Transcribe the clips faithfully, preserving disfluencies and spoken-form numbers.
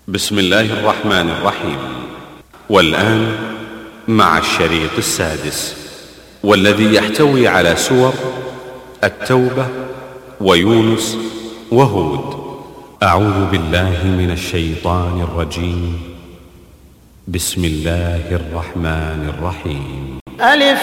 بسم الله الرحمن الرحيم. والآن مع الشريط السادس، والذي يحتوي على سور التوبة ويونس وهود. أعوذ بالله من الشيطان الرجيم. بسم الله الرحمن الرحيم. ألف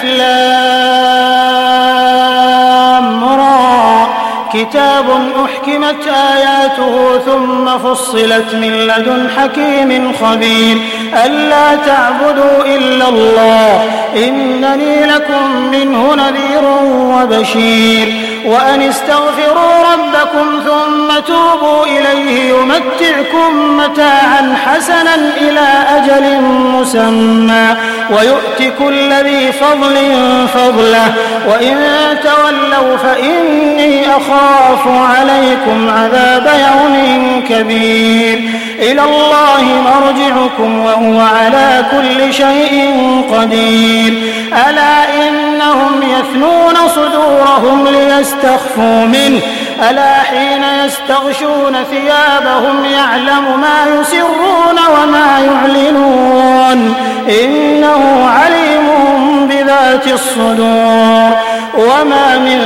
لام را، كتاب أحكمت آياته ثم فصلت من لدن حكيم خبير، ألا تعبدوا إلا الله إنني لكم منه نذير وبشير، وأن استغفروا ربكم ثم توبوا إليه يمتعكم متاعا حسنا إلى أجل مسمى ويؤت كل ذي فضل فضله، وإن تولوا فإني أخاف عليكم عذاب يوم كبير. إلى الله مرجعكم وهو على كل شيء قدير. ألا إنهم يثنون صدورهم ليستخفوا منه، ألا حين يستغشون ثيابهم يعلم ما يسرون وما يعلنون إنه عليم بذات الصدور. وما من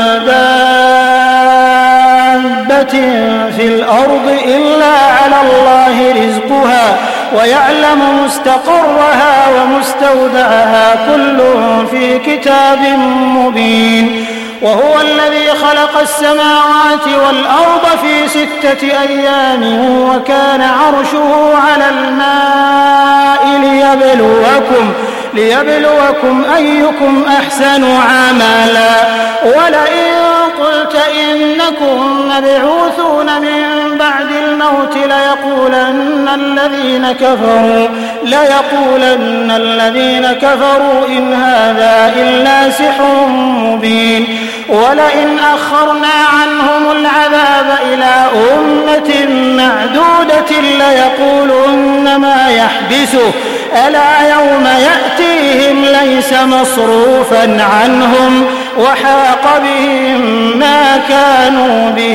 دابة في الأرض إلا على الله رزقها ويعلم مستقرها ومستودعها كل في كتاب مبين. وهو الذي خلق السماوات والأرض في ستة أيام وكان عرشه على الماء ليبلوكم ليبلوكم أيكم أحسن عملا. ولئن قلت إنكم مبعوثون من بعد الموت ليقولن الذين كفروا ليقولن الذين كفروا إن هذا إلا سحر مبين. ولئن أخرنا عنهم العذاب إلى أمة معدودة ليقولن ما يحبسه، ألا يوم يأتيهم ليس مصروفا عنهم وحاق بهم ما كانوا به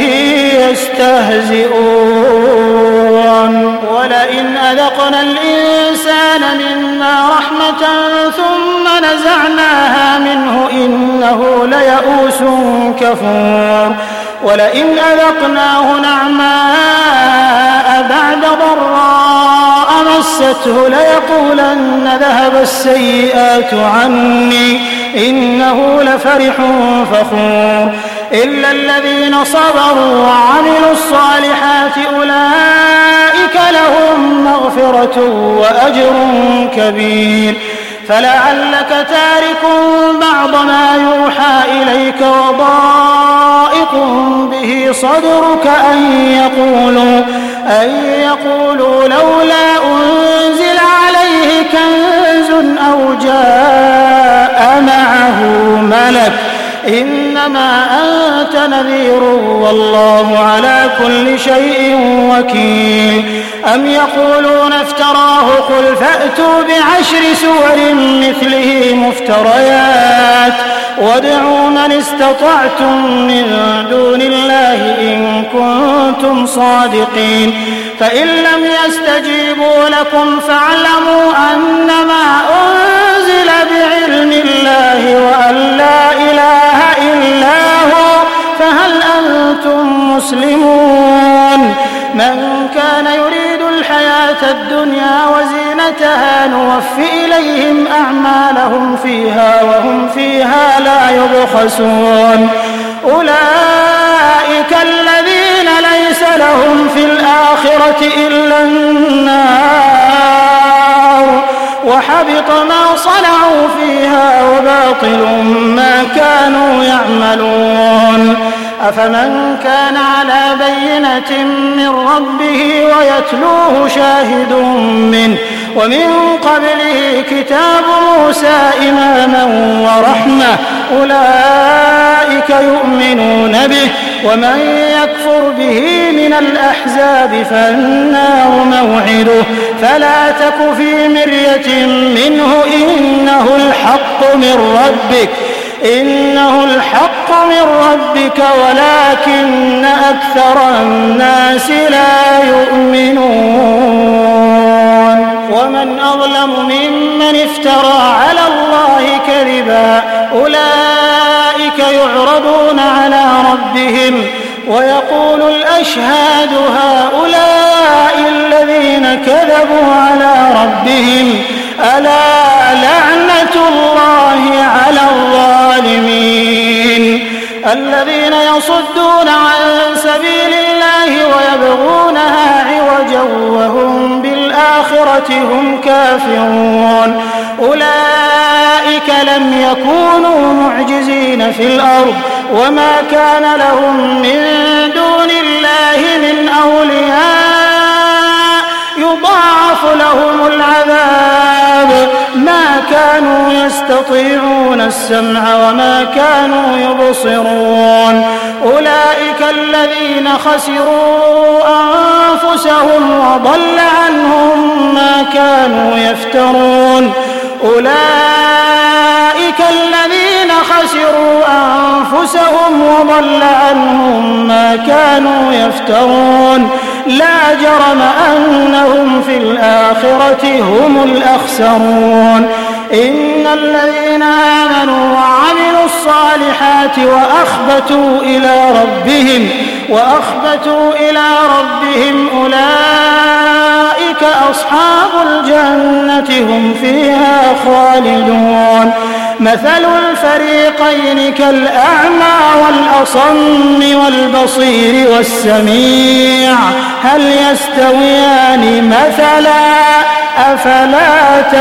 يستهزئون. ولئن أذقنا الإنسان منا رحمة ثم نزعناها منه إنه ليئوس كفور. ولئن أذقناه نعماء بعد ضراء مسته ليقولن ذهب السيئات عني إنه لفرح فخور. إلا الذين صبروا وعملوا الصالحات أولئك لهم مغفرة وأجر كبير. فلعلك تارك بعض ما يوحى إليك وضائق به صدرك أن يقولوا أن يقولوا لولا أنزل عليه كنز أو جاء معه ملك إنما أنت نذير والله على كل شيء وكيل. أم يقولون افتراه قل فأتوا بعشر سور مثله مفتريات وادعوا من استطعتم من دون الله إن كنتم صادقين. فإن لم يستجيبوا لكم فاعلموا أنما أنزل بعلم الله وأن لا إله إلا هو فهل أنتم مسلمون. من كان يريد الحياة الدنيا وزينتها نوفي إليهم أعمالهم فيها وهم فيها لا يبخسون. أولئك الذين ليس لهم في الآخرة إلا النار وحبط ما صنعوا فيها وباطل ما كانوا يعملون. أفمن كان على بينة من ربه ويتلوه شاهد منه ومن قبله كتاب موسى إماما ورحمة أولئك يؤمنون به. ومن يكفر به من الأحزاب فالنار موعده فلا تك في مرية منه إنه الحق من ربك إنه الحق من ربك ولكن أكثر الناس لا يؤمنون. أولئك يعرضون على ربهم ويقول الأشهاد هؤلاء الذين كذبوا على ربهم ألا لعنة الله على الظالمين الذين يصدون عن سبيل الله ويبغونها عوجا وهم بالآخرة هم كافرون أولئك لم يكونوا معجزين في الأرض وما كان لهم من دون الله من أولياء يضاعف لهم العذاب ما كانوا يستطيعون السمع وما كانوا يبصرون أولئك الذين خسروا أنفسهم وضل عنهم ما كانوا يفترون أولئك الذين خسروا أنفسهم وضل عنهم ما كانوا يفترون لا جرم أنهم في الآخرة هم الأخسرون إن الذين آمنوا وعملوا الصالحات وأخبتوا إلى ربهم وأخبتوا إلى ربهم أولئك أصحاب الجنة هم فيها خالدون مثل الفريقين كالأعمى والأصم والبصير والسميع هل يستويان مثلا أفلا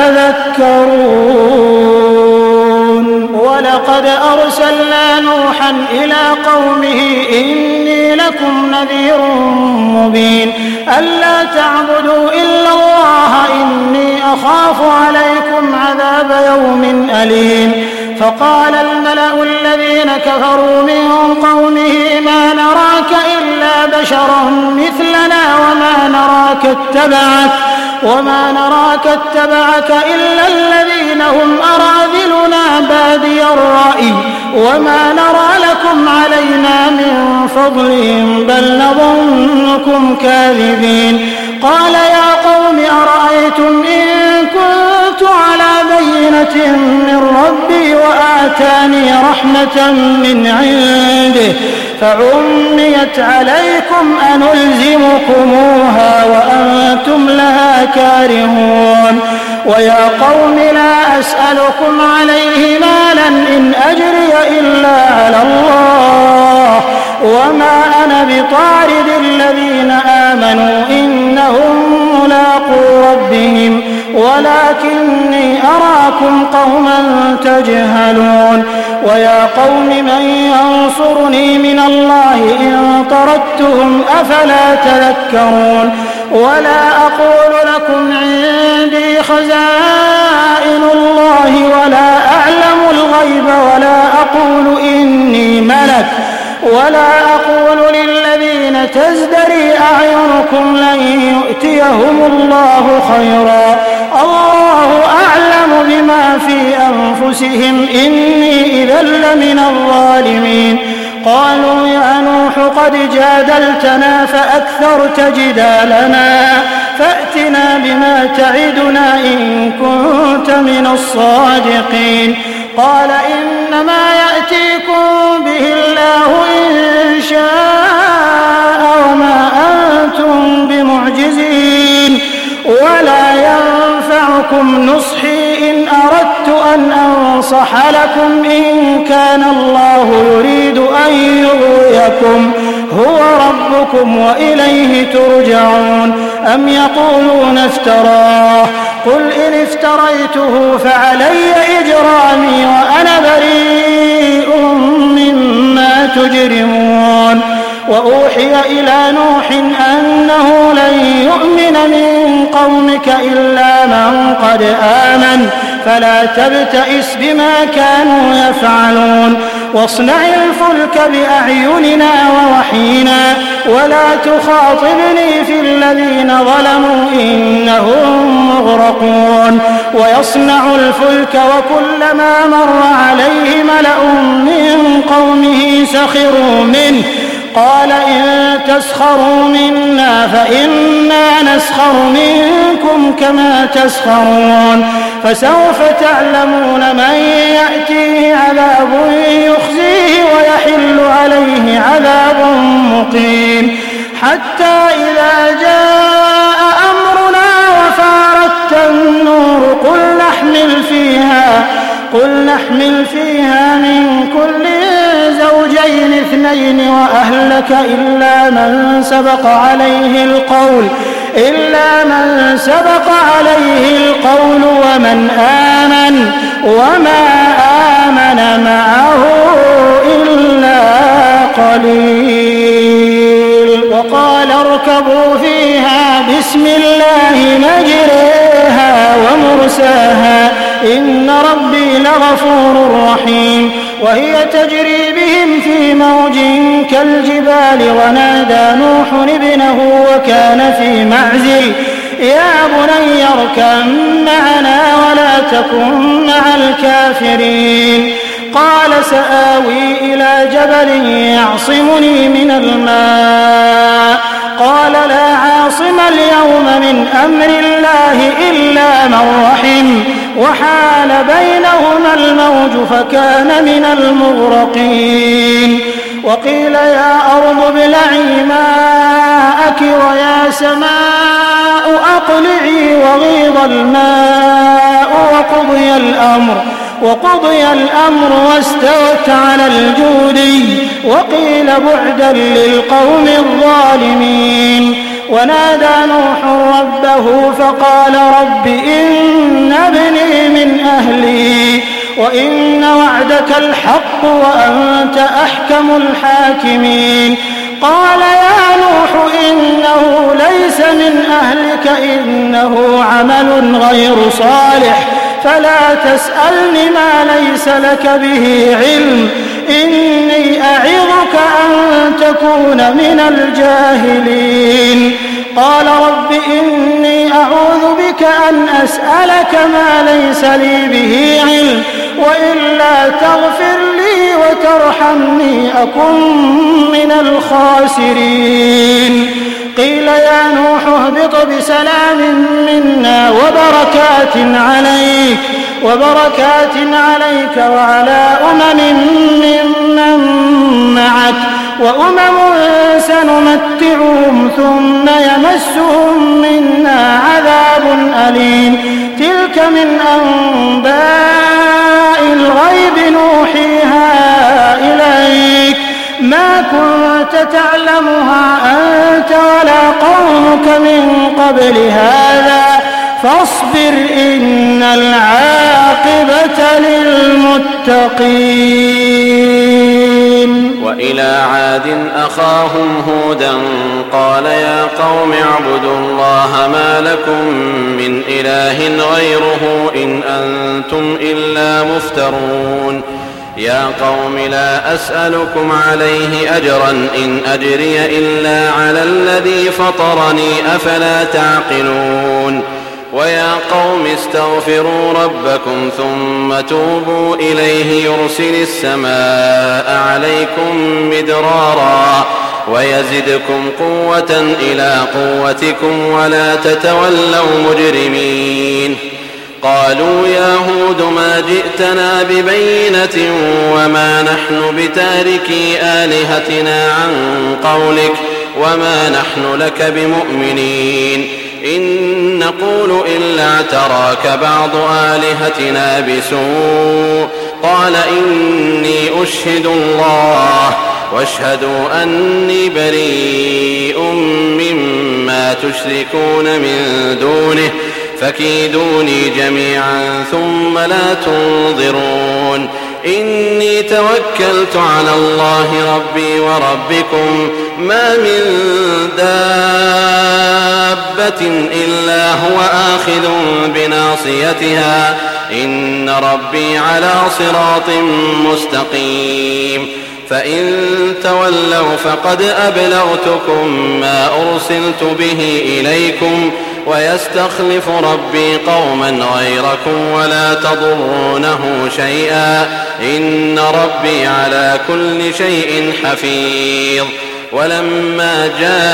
تذكرون ولقد أرسلنا نوحا إلى قومه إني لكم نذير مبين ألا تعبدوا إلا الله إني أخاف عليكم عذاب يوم أليم فقال الملأ الذين كفروا من قومه ما نراك إلا بشرا مثلنا وما نراك اتبعك وما نراك اتبعك إلا الذين هم أراذلنا بادي الرأي وما نرى لكم علينا من فضل بل نظنكم كاذبين قال يا قوم أرأيتم إن كنت على بينة من ربي وآتاني رحمة من عنده فعميت عليكم أنلزمكموها وأنتم لها كارهون ويا قوم لا أسألكم عليه مالا إن أجري إلا على الله وما أنا بطارد الذين آمنوا إنهم ملاقو ربهم ولكني أراكم قوما تجهلون ويا قوم من ينصرني من الله إن طردتهم أفلا تذكرون ولا أقول لكم عندي خزائن الله ولا أعلم الغيب ولا أقول إني ملك ولا أقول للذين تزدري أعينكم لن يؤتيهم الله خيرا الله أعلم بما في أنفسهم إني إذا لمن الظالمين قالوا يا نوح قد جادلتنا فأكثرت جدالنا فأتنا بما تعدنا إن كنت من الصادقين قال إنما يأتيكم به الله إن شاء وما أنتم بمعجزين ولا ينفعكم نصحي إن أردت أن أنصح لكم إن كان الله يريد أن يغويكم هو ربكم وإليه ترجعون أم يقولون افتراه قل إن افتريته فعلي إجرامي وأنا بريء مما تجرمون وأوحي إلى نوح أنه لن يؤمن من قومك إلا من قد آمن فلا تبتئس بما كانوا يفعلون واصنع الفلك بأعيننا ووحينا ولا تخاطبني في الذين ظلموا إنهم مغرقون ويصنع الفلك وكلما مر عليه ملأ من قومه سخروا منه قال إن تسخروا منا فإنا نسخر منكم كما تسخرون فسوف تعلمون من يأتيه عذاب يخزيه ويحل عليه عذاب مقيم حتى إذا جاء أمرنا وفارت النور قل نحمل فيها قل نحمل فيها من كل زوجين اثنين وأهلك إلا من سبق عليه القول إلا من سبق عليه القول ومن آمن وما آمن معه إلا قليل وقال اركبوا فيها بسم الله مجريها ومرساها إن ربي لغفور رحيم وهي تجري بهم في موج كالجبال ونادى نوح ابنه وكان في معزل يا بني اركب معنا ولا تكن مع الكافرين قال سآوي إلى جبل يعصمني من الماء قال لا عاصم اليوم من أمر الله إلا من رحم وحال بينهما الموج فكان من المغرقين وقيل يا أرض ابلعي ماءك ويا سماء أقلعي وغيض الماء وقضي الأمر وقضي الأمر واستوت على الجودي وقيل بعدا للقوم الظالمين ونادى نوح ربه فقال رب إن ابني من أهلي وإن وعدك الحق وأنت أحكم الحاكمين قال يا نوح إنه ليس من أهلك إنه عمل غير صالح فلا تسألني ما ليس لك به علم إني أعظك أن تكون من الجاهلين قال رب إني أعوذ بك أن أسألك ما ليس لي به علم وإلا تغفر لي وترحمني أكن من الخاسرين قيل يا نوح اهبط بسلام منا وبركات عليك وبركات عليك وعلى أمم ممن معك وأمم سنمتعهم ثم يمسهم منا عذاب أليم تلك من أنباء الغيب نوحيها إليك ما كنت تعلمها أنت ولا قومك من قبل هذا فاصبر إن العاقبة للمتقين وإلى عاد أخاهم هودا قال يا قوم اعبدوا الله ما لكم من إله غيره إن أنتم إلا مفترون يا قوم لا أسألكم عليه أجرا إن أجري إلا على الذي فطرني أفلا تعقلون ويا قوم استغفروا ربكم ثم توبوا إليه يرسل السماء عليكم مدرارا ويزدكم قوة إلى قوتكم ولا تتولوا مجرمين قالوا يا هود ما جئتنا ببينة وما نحن بتاركي آلهتنا عن قولك وما نحن لك بمؤمنين إن نقول إلا اعتراك بعض آلهتنا بسوء قال إني أشهد الله واشهدوا أني بريء مما تشركون من دونه فكيدوني جميعا ثم لا تنظرون إني توكلت على الله ربي وربكم ما من دابة إلا هو آخذ بناصيتها إن ربي على صراط مستقيم فإن تولوا فقد أبلغتكم ما أرسلت به إليكم ويستخلف ربي قوما غيركم ولا تضرونه شيئا إن ربي على كل شيء حفيظ ولما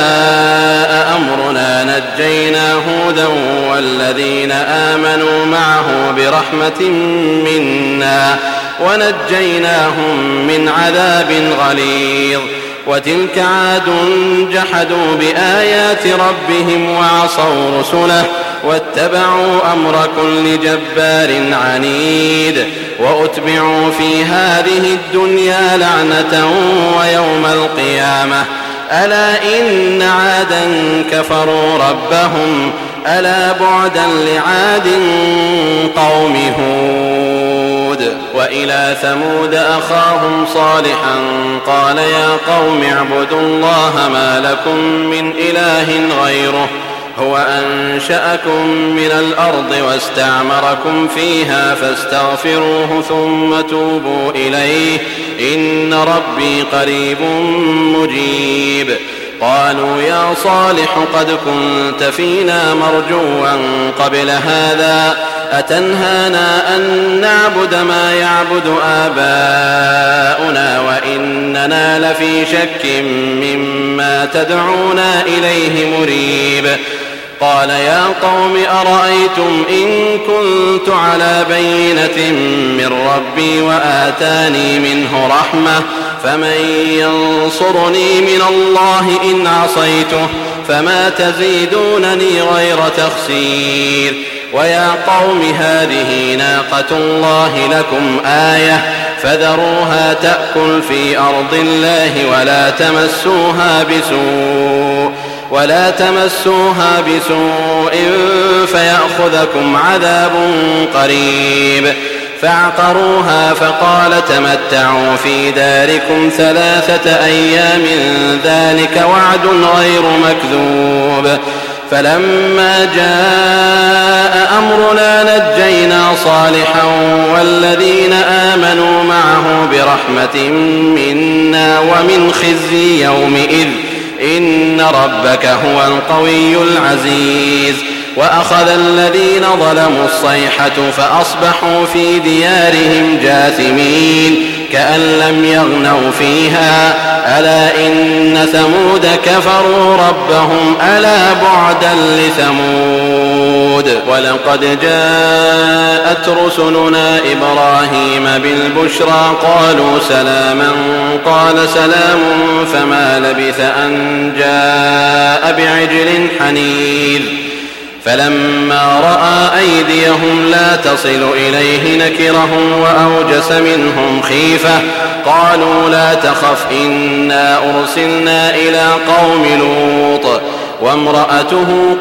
جاء أمرنا نجينا هودا والذين آمنوا معه برحمة منا ونجيناهم من عذاب غليظ. وتلك عاد جحدوا بآيات ربهم وعصوا رسله واتبعوا أمر كل جبار عنيد وأتبعوا في هذه الدنيا لعنة ويوم القيامة ألا إن عادا كفروا ربهم ألا بعدا لعاد قوم هود. وإلى ثمود أخاهم صالحا قال يا قوم اعبدوا الله ما لكم من إله غيره هو أنشأكم من الأرض واستعمركم فيها فاستغفروه ثم توبوا إليه إن ربي قريب مجيب. قالوا يا صالح قد كنت فينا مرجوا قبل هذا أتنهانا أن نعبد ما يعبد آباؤنا وإننا لفي شك مما تدعونا إليه مريب. قال يا قوم أرأيتم إن كنت على بينة من ربي وآتاني منه رحمة فمن ينصرني من الله إن عصيته فما تزيدونني غير تخسير. ويا قوم هذه ناقة الله لكم آية فذروها تأكل في أرض الله ولا تمسوها بسوء ولا تمسوها بسوء فيأخذكم عذاب قريب. فعقروها فقال تمتعوا في داركم ثلاثة أيام ذلك وعد غير مكذوب. فلما جاء أمرنا نجينا صالحا والذين آمنوا معه برحمة منا ومن خزي يومئذ إن ربك هو القوي العزيز. وأخذ الذين ظلموا الصيحة فأصبحوا في ديارهم جاثمين كأن لم يغنوا فيها ألا إن ثمود كفروا ربهم ألا بعدا لثمود. ولقد جاءت رسلنا إبراهيم بالبشرى قالوا سلاما قال سلام فما لبث أن جاء بعجل حنيذ. فلما رأى أيديهم لا تصل إليه نكرهم وأوجس منهم خيفة قالوا لا تخف إنا أرسلنا إلى قوم لوط وامرأته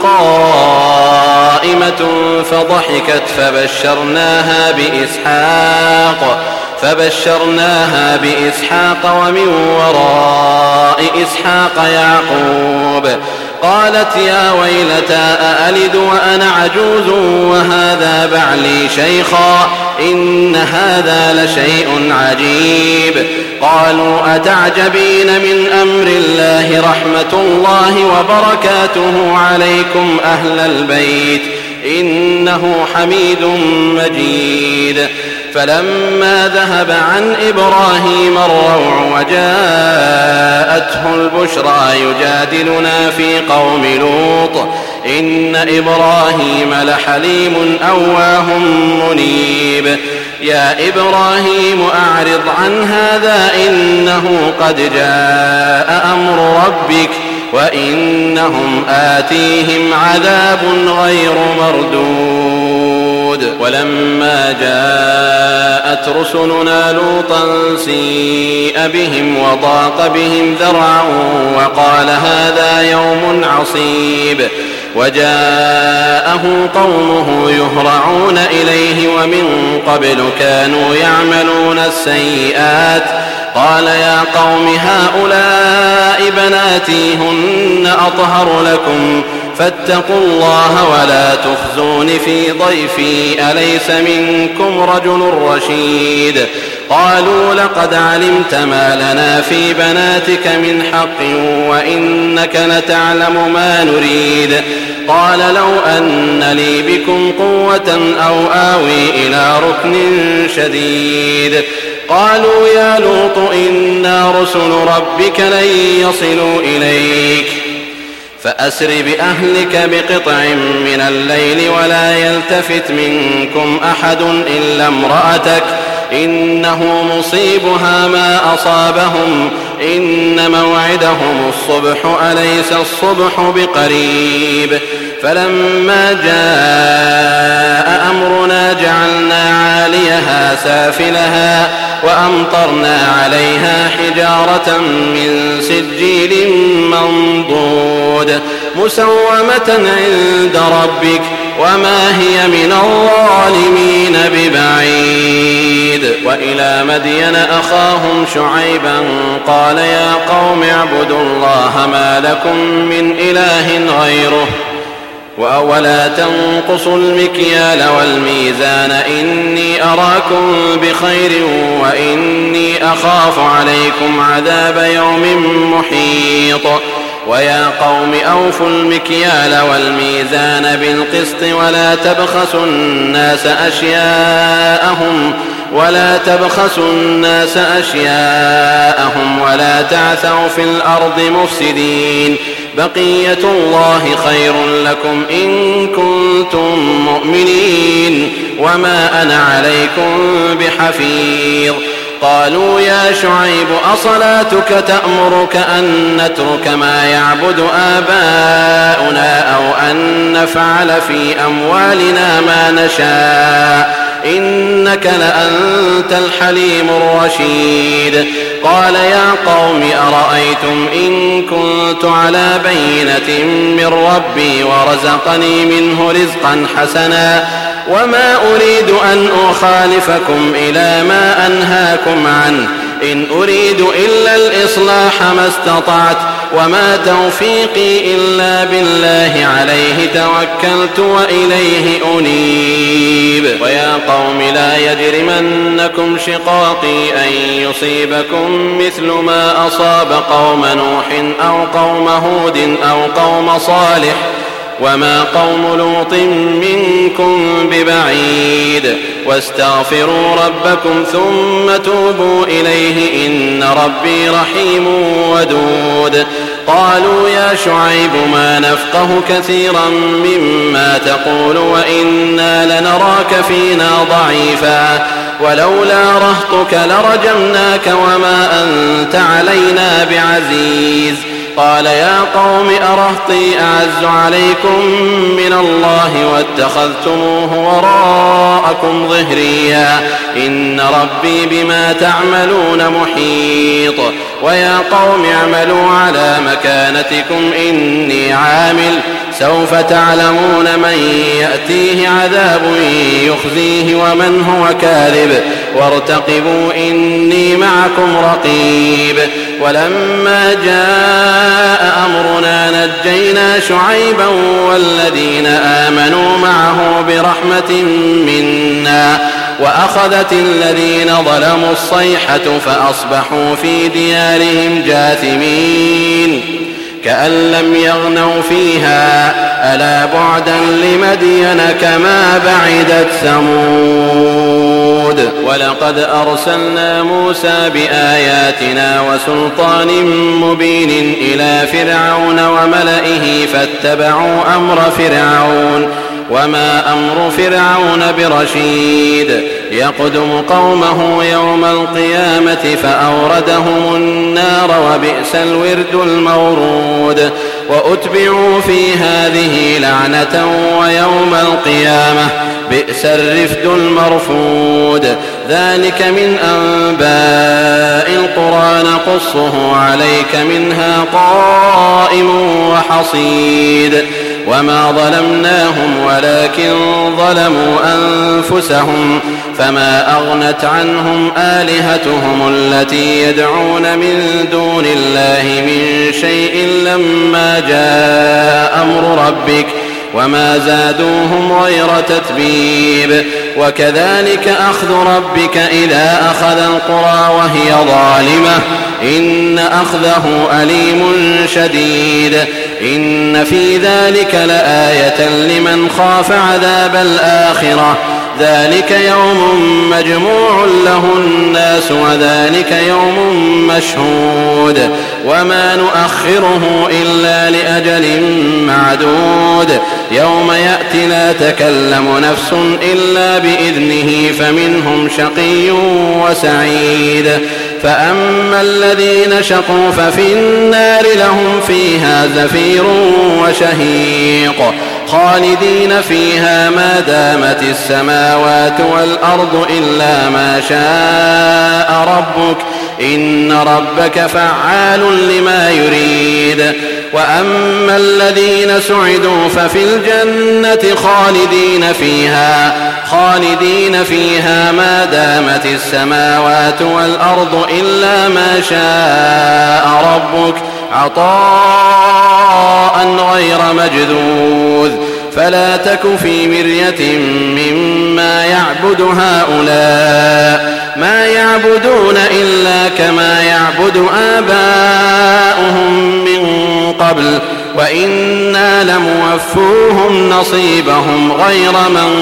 قائمة فضحكت فبشرناها بإسحاق فبشرناها بإسحاق ومن وراء إسحاق يعقوب. قالت يا ويلتى أألد وأنا عجوز وهذا بعلي شيخا إن هذا لشيء عجيب. قالوا أتعجبين من أمر الله رحمة الله وبركاته عليكم أهل البيت إنه حميد مجيد. فلما ذهب عن إبراهيم الروع وجاءته البشرى يجادلنا في قوم لوط إن إبراهيم لحليم أواه منيب. يا إبراهيم أعرض عن هذا إنه قد جاء أمر ربك وإنهم آتيهم عذاب غير مردود. ولما جاءت رسلنا لوطا سيء بهم وضاق بهم ذرعا وقال هذا يوم عصيب. وجاءه قومه يهرعون إليه ومن قبل كانوا يعملون السيئات قال يا قوم هؤلاء بناتي هن أطهر لكم فاتقوا الله ولا تخزون في ضيفي أليس منكم رجل رشيد. قالوا لقد علمت ما لنا في بناتك من حق وإنك لتعلم ما نريد. قال لو أن لي بكم قوة أو آوي إلى ركن شديد. قالوا يا لوط إنا رسل ربك لن يصلوا إليك فأسر بأهلك بقطع من الليل ولا يلتفت منكم أحد إلا امرأتك إنه مصيبها ما أصابهم إن موعدهم الصبح أليس الصبح بقريب فلما جاء أمرنا جعلنا عاليها سافلها وأمطرنا عليها حجارة من سجيل منضود مسومة عند ربك وما هي من الظالمين ببعيد. وإلى مدين أخاهم شعيبا قال يا قوم اعبدوا الله ما لكم من إله غيره وأولا تنقصوا المكيال والميزان إني أراكم بخير وإني أخاف عليكم عذاب يوم محيط. ويا قوم أوفوا المكيال والميزان بالقسط ولا تبخسوا الناس أشياءهم ولا تبخسوا الناس أشياءهم ولا تعثوا في الأرض مفسدين بقية الله خير لكم إن كنتم مؤمنين وما أنا عليكم بحفيظ. قالوا يا شعيب أصلاتك تأمرك أن نترك ما يعبد آباؤنا أو أن نفعل في أموالنا ما نشاء إنك لأنت الحليم الرشيد. قال يا قوم أرأيتم إن كنت على بينة من ربي ورزقني منه رزقا حسنا وما أريد أن أخالفكم إلى ما أنهاكم عنه إن أريد إلا الإصلاح ما استطعت وما توفيقي إلا بالله عليه توكلت وإليه أنيب. ويا قوم لا يجرمنكم شقاقي أن يصيبكم مثل ما أصاب قوم نوح أو قوم هود أو قوم صالح وما قوم لوط منكم ببعيد واستغفروا ربكم ثم توبوا إليه إن ربي رحيم ودود. قالوا يا شعيب ما نفقه كثيرا مما تقول وإنا لنراك فينا ضعيفا ولولا رهطك لرجمناك وما أنت علينا بعزيز. قال يا قوم أرهطي أعز عليكم من الله واتخذتموه وراءكم ظهريا إن ربي بما تعملون محيط. ويا قوم اعملوا على مكانتكم إني عامل سوف تعلمون من يأتيه عذاب يخزيه ومن هو كاذب وارتقبوا إني معكم رقيب. ولما جاء أمرنا نجينا شعيبا والذين آمنوا معه برحمة منا وأخذت الذين ظلموا الصيحة فأصبحوا في ديارهم جاثمين كأن لم يغنوا فيها ألا بعدا لمدين كما بعدت ثمود. ولقد أرسلنا موسى بآياتنا وسلطان مبين إلى فرعون وملئه فاتبعوا أمر فرعون وما أمر فرعون برشيد يقدم قومه يوم القيامة فأوردهم النار وبئس الورد المورود. وأتبعوا في هذه لعنة ويوم القيامة بئس الرفد المرفود. ذلك من أنباء القرى نقصه عليك منها قائم وحصيد. وما ظلمناهم ولكن ظلموا أنفسهم فما أغنت عنهم آلهتهم التي يدعون من دون الله من شيء لما جاء أمر ربك وما زادوهم غير تتبيب. وكذلك أخذ ربك إذا أخذ القرى وهي ظالمة إن أخذه أليم شديد. إن في ذلك لآية لمن خاف عذاب الآخرة ذلك يوم مجموع له الناس وذلك يوم مشهود وما نؤخره إلا لأجل معدود يوم يأتي لا تكلم نفس إلا بإذنه فمنهم شقي وسعيد فأما الذين شقوا ففي النار لهم فيها زفير وشهيق خالدين فيها ما دامت السماوات والأرض إلا ما شاء ربك إن ربك فعال لما يريد وأما الذين سعدوا ففي الجنة خالدين فيها خالدين فيها ما دامت السماوات والأرض إلا ما شاء ربك عطاء غير مجذوذ فلا تك في مرية مما يعبد هؤلاء ما يعبدون إلا كما يعبد آباؤهم من قبل وإنا لموفوهم نصيبهم غير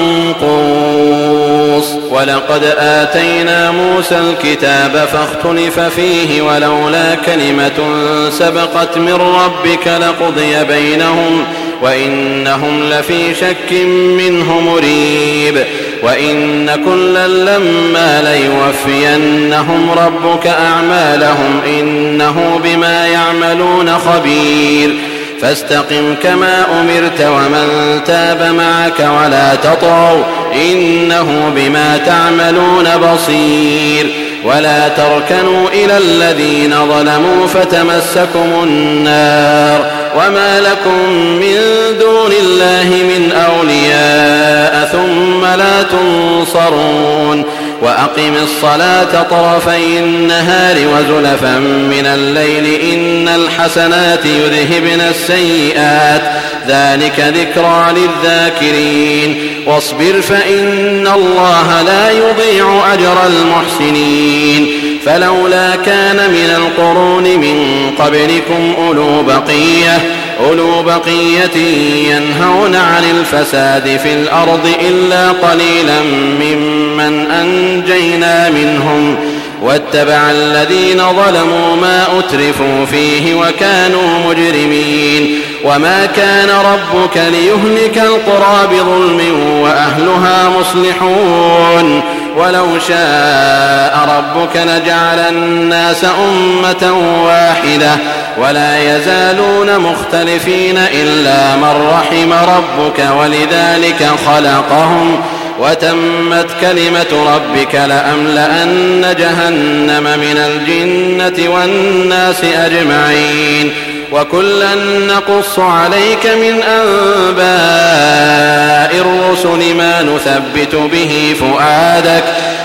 منقوص ولقد آتينا موسى الكتاب فاختلف فيه ولولا كلمة سبقت من ربك لقضي بينهم وإنهم لفي شك منه مريب وإن كلا لما ليوفينهم ربك أعمالهم إنه بما يعملون خبير فاستقم كما أمرت ومن تاب معك ولا تطغوا إنه بما تعملون بصير ولا تركنوا إلى الذين ظلموا فتمسكم النار وما لكم من دون الله من أولياء ثم لا تنصرون وأقم الصلاة طرفي النهار وزلفا من الليل إن الحسنات يذهبن السيئات ذلك ذكرى للذاكرين واصبر فإن الله لا يضيع أجر المحسنين فلولا كان من القرون من قبلكم أولو بقية أولو بقية ينهون عن الفساد في الأرض إلا قليلا ممن أنجينا منهم واتبع الذين ظلموا ما أترفوا فيه وكانوا مجرمين وما كان ربك ليهلك القرى بظلم وأهلها مصلحون ولو شاء ربك لجعل الناس أمة واحدة ولا يزالون مختلفين إلا من رحم ربك ولذلك خلقهم وتمت كلمة ربك لأملأن جهنم من الجنة والناس أجمعين وكلا نقص عليك من أنباء الرسل ما نثبت به فؤادك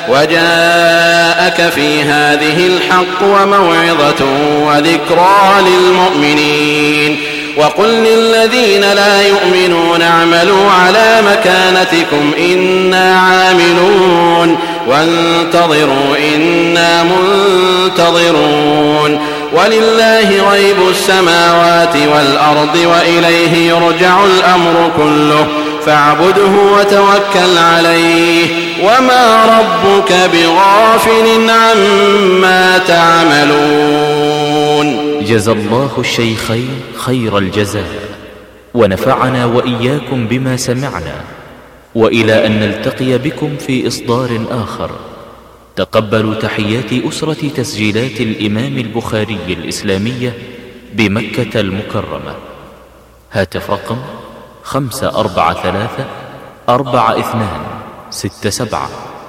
وجاءك في هذه الحق وموعظة وذكرى للمؤمنين وقل للذين لا يؤمنون اعملوا على مكانتكم إنا عاملون وانتظروا إنا منتظرون ولله غيب السماوات والأرض وإليه يرجع الأمر كله فاعبده وتوكل عليه وما ربك بغافل عما تعملون. جزى الله الشيخين خير الجزاء ونفعنا وإياكم بما سمعنا وإلى أن نلتقي بكم في إصدار آخر. تقبلوا تحيات أسرة تسجيلات الإمام البخاري الإسلامية بمكة المكرمة. هاتف رقم خمسة أربعة ثلاثة أربعة اثنان ستة سبعة.